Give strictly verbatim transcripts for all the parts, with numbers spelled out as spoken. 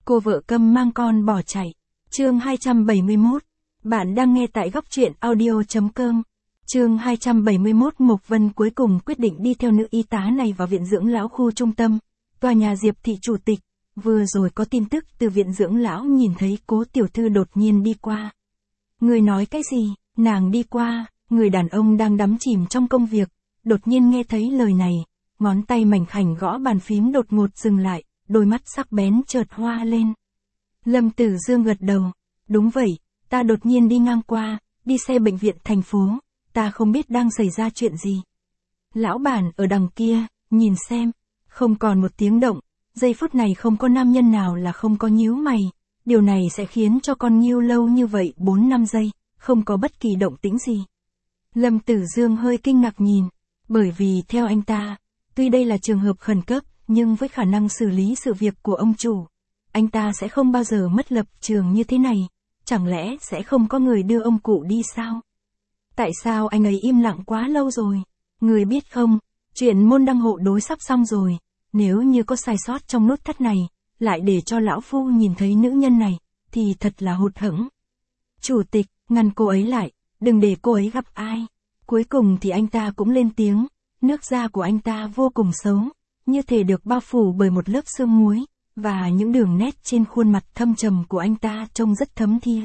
Cô vợ câm mang con bỏ chạy. Chương hai trăm bảy mươi mốt. Bạn đang nghe tại góc truyện audio chấm com. Chương hai trăm bảy mươi mốt. Mộc Vân cuối cùng quyết định đi theo nữ y tá này vào viện dưỡng lão khu trung tâm, tòa nhà Diệp thị chủ tịch. Vừa rồi có tin tức từ viện dưỡng lão nhìn thấy Cố tiểu thư đột nhiên đi qua. Người nói cái gì? Nàng đi qua, người đàn ông đang đắm chìm trong công việc, đột nhiên nghe thấy lời này, ngón tay mảnh khảnh gõ bàn phím đột ngột dừng lại, đôi mắt sắc bén chợt hoa lên. Lâm Tử Dương gật đầu, đúng vậy, ta đột nhiên đi ngang qua, đi xe bệnh viện thành phố, ta không biết đang xảy ra chuyện gì. Lão bản ở đằng kia, nhìn xem, không còn một tiếng động, giây phút này không có nam nhân nào là không có nhíu mày, điều này sẽ khiến cho con Nghiêu lâu như vậy bốn năm giây, không có bất kỳ động tĩnh gì. Lâm Tử Dương hơi kinh ngạc nhìn, bởi vì theo anh ta, tuy đây là trường hợp khẩn cấp, nhưng với khả năng xử lý sự việc của ông chủ, anh ta sẽ không bao giờ mất lập trường như thế này, chẳng lẽ sẽ không có người đưa ông cụ đi sao? Tại sao anh ấy im lặng quá lâu rồi? Người biết không, chuyện môn đăng hộ đối sắp xong rồi, nếu như có sai sót trong nút thắt này, lại để cho lão phu nhìn thấy nữ nhân này, thì thật là hụt hẫng. Chủ tịch, ngăn cô ấy lại, đừng để cô ấy gặp ai. Cuối cùng thì anh ta cũng lên tiếng, nước da của anh ta vô cùng xấu, như thể được bao phủ bởi một lớp sương muối, và những đường nét trên khuôn mặt thâm trầm của anh ta trông rất thấm thía.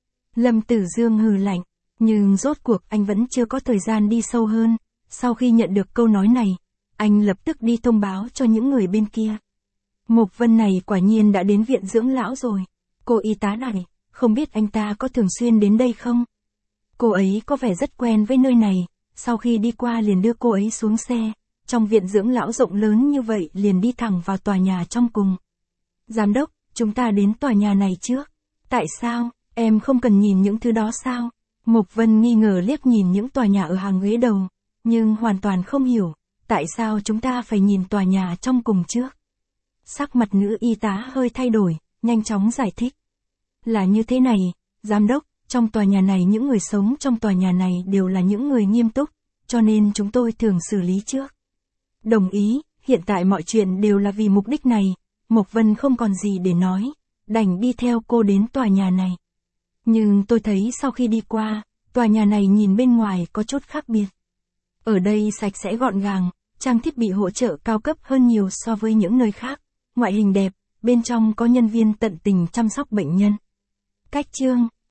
Lâm Tử Dương hừ lạnh, nhưng rốt cuộc anh vẫn chưa có thời gian đi sâu hơn, sau khi nhận được câu nói này, anh lập tức đi thông báo cho những người bên kia. Mộc Vân này quả nhiên đã đến viện dưỡng lão rồi, cô y tá này, không biết anh ta có thường xuyên đến đây không? Cô ấy có vẻ rất quen với nơi này, sau khi đi qua liền đưa cô ấy xuống xe, trong viện dưỡng lão rộng lớn như vậy liền đi thẳng vào tòa nhà trong cùng. Giám đốc, chúng ta đến tòa nhà này trước. Tại sao, em không cần nhìn những thứ đó sao? Mộc Vân nghi ngờ liếc nhìn những tòa nhà ở hàng ghế đầu, nhưng hoàn toàn không hiểu, tại sao chúng ta phải nhìn tòa nhà trong cùng trước. Sắc mặt nữ y tá hơi thay đổi, nhanh chóng giải thích. Là như thế này, giám đốc, trong tòa nhà này những người sống trong tòa nhà này đều là những người nghiêm túc, cho nên chúng tôi thường xử lý trước. Đồng ý, hiện tại mọi chuyện đều là vì mục đích này, Mộc Vân không còn gì để nói, đành đi theo cô đến tòa nhà này. Nhưng tôi thấy sau khi đi qua, tòa nhà này nhìn bên ngoài có chút khác biệt. Ở đây sạch sẽ gọn gàng, trang thiết bị hỗ trợ cao cấp hơn nhiều so với những nơi khác, ngoại hình đẹp, bên trong có nhân viên tận tình chăm sóc bệnh nhân. Cách chương